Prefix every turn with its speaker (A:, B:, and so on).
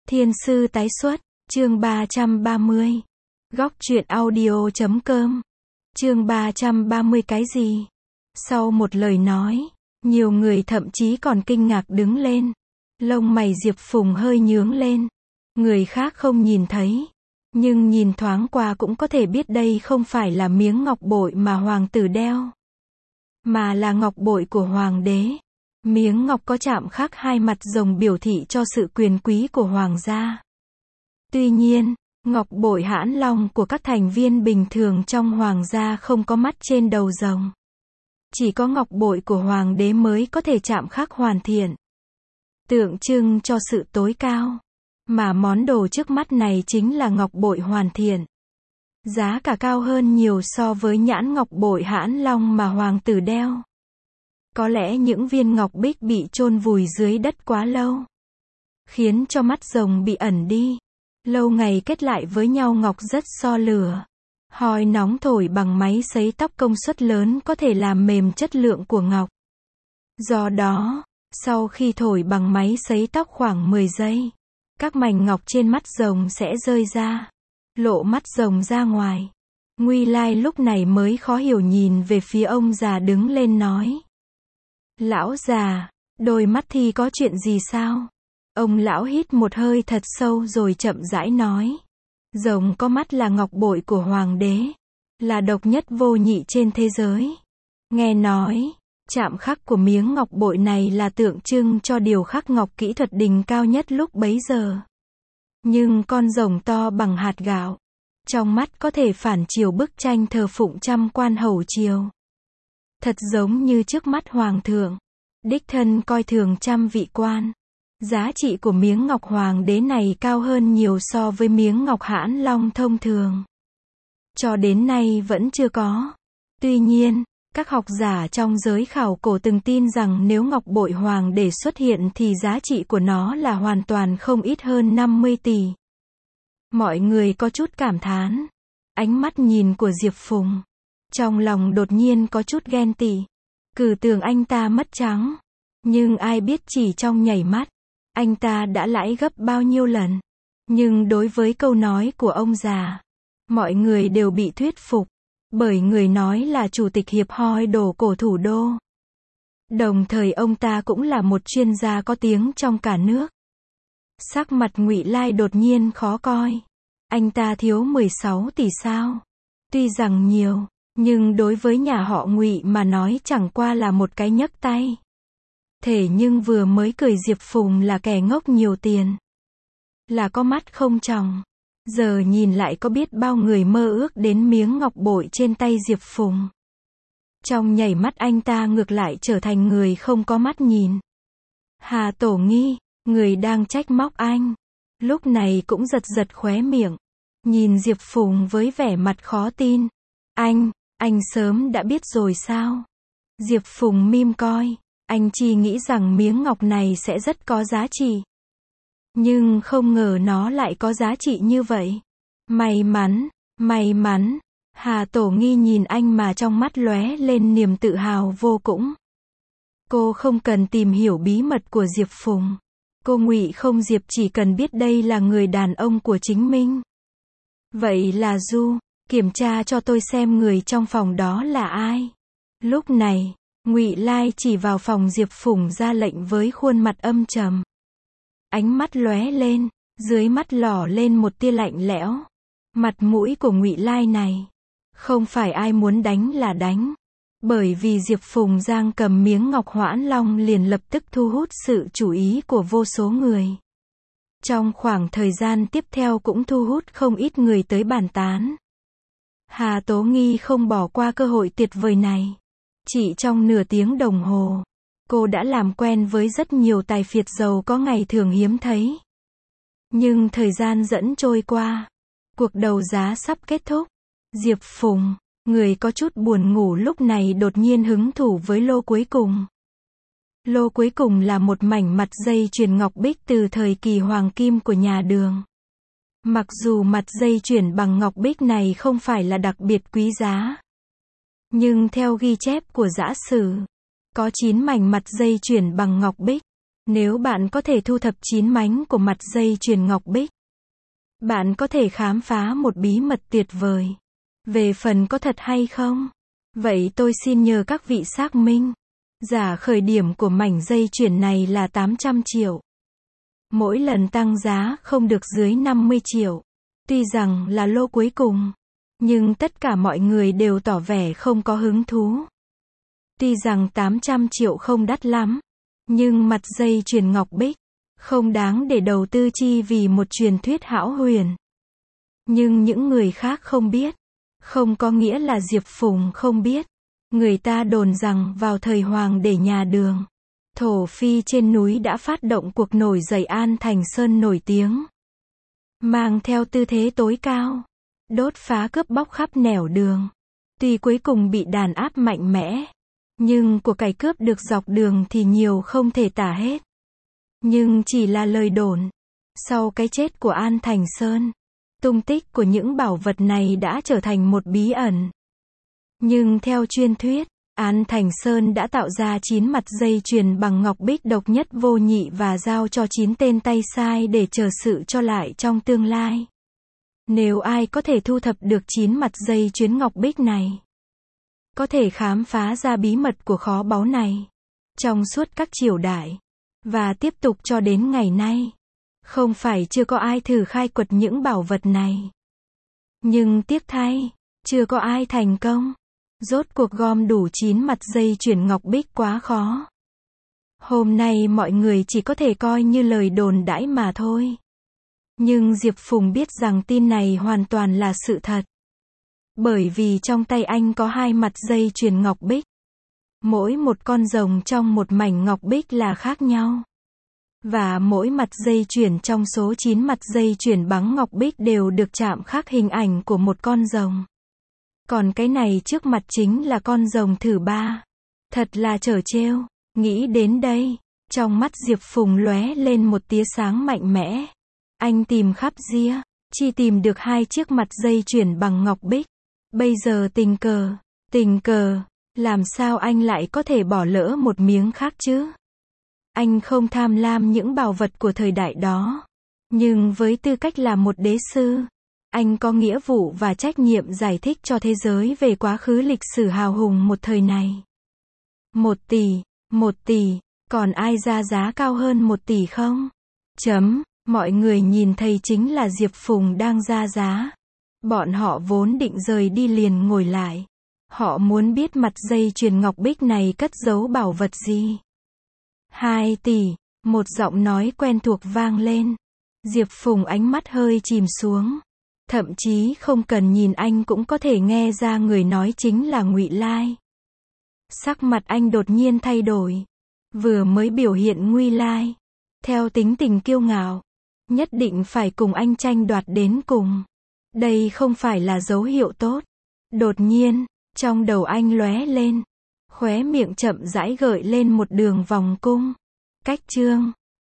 A: Thiên sư tái xuất, chương 330. Góc truyện audio.com. Chương 330 cái gì? Sau một lời nói, nhiều người thậm chí còn kinh ngạc đứng lên. Lông mày Diệp Phùng hơi nhướng lên. Người khác không nhìn thấy, nhưng nhìn thoáng qua cũng có thể biết đây không phải là miếng ngọc bội mà hoàng tử đeo, mà là ngọc bội của hoàng đế. Miếng ngọc có chạm khắc hai mặt rồng biểu thị cho sự quyền quý của hoàng gia. Tuy nhiên, ngọc bội hãn long của các thành viên bình thường trong hoàng gia không có mắt trên đầu rồng. Chỉ có ngọc bội của hoàng đế mới có thể chạm khắc hoàn thiện, tượng trưng cho sự tối cao. Mà món đồ trước mắt này chính là ngọc bội hoàn thiện. Giá cả cao hơn nhiều so với nhãn ngọc bội hãn long mà hoàng tử đeo. Có lẽ những viên ngọc bích bị chôn vùi dưới đất quá lâu, khiến cho mắt rồng bị ẩn đi. Lâu ngày kết lại với nhau ngọc rất so lửa. Hoi nóng thổi bằng máy sấy tóc công suất lớn có thể làm mềm chất lượng của ngọc. Do đó, sau khi thổi bằng máy sấy tóc khoảng 10 giây, các mảnh ngọc trên mắt rồng sẽ rơi ra, lộ mắt rồng ra ngoài. Nguy Lai lúc này mới khó hiểu nhìn về phía ông già đứng lên nói. Lão già, đôi mắt thì có chuyện gì sao? Ông lão hít một hơi thật sâu rồi chậm rãi nói. Rồng có mắt là ngọc bội của hoàng đế, là độc nhất vô nhị trên thế giới. Nghe nói, chạm khắc của miếng ngọc bội này là tượng trưng cho điều khắc ngọc kỹ thuật đỉnh cao nhất lúc bấy giờ. Nhưng con rồng to bằng hạt gạo, trong mắt có thể phản chiếu bức tranh thờ phụng trăm quan hầu triều. Thật giống như trước mắt hoàng thượng, đích thân coi thường trăm vị quan. Giá trị của miếng ngọc hoàng đế này cao hơn nhiều so với miếng ngọc hãn long thông thường. Cho đến nay vẫn chưa có. Tuy nhiên, các học giả trong giới khảo cổ từng tin rằng nếu ngọc bội hoàng đế xuất hiện thì giá trị của nó là hoàn toàn không ít hơn 50 tỷ. Mọi người có chút cảm thán. Ánh mắt nhìn của Diệp Phùng, trong lòng đột nhiên có chút ghen tị. Cứ tưởng anh ta mất trắng. Nhưng ai biết chỉ trong nhảy mắt, anh ta đã lãi gấp bao nhiêu lần. Nhưng đối với câu nói của ông già, mọi người đều bị thuyết phục. Bởi người nói là chủ tịch hiệp hội đồ cổ thủ đô. Đồng thời ông ta cũng là một chuyên gia có tiếng trong cả nước. Sắc mặt Ngụy Lai đột nhiên khó coi. Anh ta thiếu 16 tỷ sao? Tuy rằng nhiều, nhưng đối với nhà họ Ngụy mà nói chẳng qua là một cái nhấc tay. Thế nhưng vừa mới cười Diệp Phùng là kẻ ngốc nhiều tiền, là có mắt không tròng. Giờ nhìn lại có biết bao người mơ ước đến miếng ngọc bội trên tay Diệp Phùng. Trong nhảy mắt anh ta ngược lại trở thành người không có mắt nhìn. Hà Tổ Nghi, người đang trách móc anh, lúc này cũng giật giật khóe miệng, nhìn Diệp Phùng với vẻ mặt khó tin. Anh sớm đã biết rồi sao? Diệp Phùng mím coi, anh chỉ nghĩ rằng miếng ngọc này sẽ rất có giá trị. Nhưng không ngờ nó lại có giá trị như vậy. May mắn. Hà Tổ Nghi nhìn anh mà trong mắt lóe lên niềm tự hào vô cùng. Cô không cần tìm hiểu bí mật của Diệp Phùng. Cô Ngụy không Diệp chỉ cần biết đây là người đàn ông của chính mình. Vậy là Du, kiểm tra cho tôi xem người trong phòng đó là ai. Lúc này, Ngụy Lai chỉ vào phòng Diệp Phùng ra lệnh với khuôn mặt âm trầm. Ánh mắt lóe lên, dưới mắt lỏ lên một tia lạnh lẽo. Mặt mũi của Ngụy Lai này, không phải ai muốn đánh là đánh. Bởi vì Diệp Phùng giang cầm miếng ngọc hãn long liền lập tức thu hút sự chú ý của vô số người. Trong khoảng thời gian tiếp theo cũng thu hút không ít người tới bàn tán. Hà Tố Nghi không bỏ qua cơ hội tuyệt vời này. Chỉ trong nửa tiếng đồng hồ, cô đã làm quen với rất nhiều tài phiệt giàu có ngày thường hiếm thấy. Nhưng thời gian dẫn trôi qua, cuộc đấu giá sắp kết thúc. Diệp Phùng, người có chút buồn ngủ lúc này đột nhiên hứng thú với lô cuối cùng. Lô cuối cùng là một mảnh mặt dây chuyền ngọc bích từ thời kỳ hoàng kim của nhà Đường. Mặc dù mặt dây chuyền bằng ngọc bích này không phải là đặc biệt quý giá, nhưng theo ghi chép của giả sử, có 9 mảnh mặt dây chuyền bằng ngọc bích. Nếu bạn có thể thu thập 9 mảnh của mặt dây chuyền ngọc bích, bạn có thể khám phá một bí mật tuyệt vời. Về phần có thật hay không? Vậy tôi xin nhờ các vị xác minh. Giá khởi điểm của mảnh dây chuyền này là 800 triệu. Mỗi lần tăng giá không được dưới 50 triệu. Tuy rằng là lô cuối cùng, nhưng tất cả mọi người đều tỏ vẻ không có hứng thú. Tuy rằng 800 triệu không đắt lắm, nhưng mặt dây chuyền ngọc bích không đáng để đầu tư chi vì một truyền thuyết hão huyền. Nhưng những người khác không biết, không có nghĩa là Diệp Phùng không biết. Người ta đồn rằng vào thời Hoàng đế nhà Đường, thổ phi trên núi đã phát động cuộc nổi dậy An Thành Sơn nổi tiếng. Mang theo tư thế tối cao, đốt phá cướp bóc khắp nẻo đường. Tuy cuối cùng bị đàn áp mạnh mẽ, nhưng của cải cướp được dọc đường thì nhiều không thể tả hết. Nhưng chỉ là lời đồn. Sau cái chết của An Thành Sơn, tung tích của những bảo vật này đã trở thành một bí ẩn. Nhưng theo truyền thuyết, An Thành Sơn đã tạo ra 9 mặt dây chuyền bằng ngọc bích độc nhất vô nhị và giao cho 9 tên tay sai để chờ sự cho lại trong tương lai. Nếu ai có thể thu thập được 9 mặt dây chuyền ngọc bích này, có thể khám phá ra bí mật của kho báu này, trong suốt các triều đại, và tiếp tục cho đến ngày nay, không phải chưa có ai thử khai quật những bảo vật này. Nhưng tiếc thay, chưa có ai thành công. Rốt cuộc gom đủ 9 mặt dây chuyền ngọc bích quá khó. Hôm nay mọi người chỉ có thể coi như lời đồn đãi mà thôi. Nhưng Diệp Phùng biết rằng tin này hoàn toàn là sự thật. Bởi vì trong tay anh có 2 mặt dây chuyền ngọc bích. Mỗi một con rồng trong một mảnh ngọc bích là khác nhau. Và mỗi mặt dây chuyền trong số 9 mặt dây chuyền bằng ngọc bích đều được chạm khắc hình ảnh của một con rồng. Còn cái này trước mặt chính là con rồng thứ 3. Thật là trò trêu. Nghĩ đến đây, trong mắt Diệp Phùng lóe lên một tia sáng mạnh mẽ. Anh tìm khắp ria, chỉ tìm được 2 chiếc mặt dây chuyền bằng ngọc bích. Bây giờ tình cờ, làm sao anh lại có thể bỏ lỡ một miếng khác chứ? Anh không tham lam những bảo vật của thời đại đó. Nhưng với tư cách là một đế sư, anh có nghĩa vụ và trách nhiệm giải thích cho thế giới về quá khứ lịch sử hào hùng một thời này. 1 tỷ, còn ai ra giá cao hơn 1 tỷ không? Mọi người nhìn thấy chính là Diệp Phùng đang ra giá. Bọn họ vốn định rời đi liền ngồi lại. Họ muốn biết mặt dây chuyền ngọc bích này cất giấu bảo vật gì. 2 tỷ, một giọng nói quen thuộc vang lên. Diệp Phùng ánh mắt hơi chìm xuống. Thậm chí không cần nhìn anh cũng có thể nghe ra người nói chính là Ngụy Lai. Sắc mặt anh đột nhiên thay đổi. Vừa mới biểu hiện Ngụy Lai, theo tính tình kiêu ngạo, nhất định phải cùng anh tranh đoạt đến cùng. Đây không phải là dấu hiệu tốt. Đột nhiên, trong đầu anh lóe lên, khóe miệng chậm rãi gợi lên một đường vòng cung. Cách chương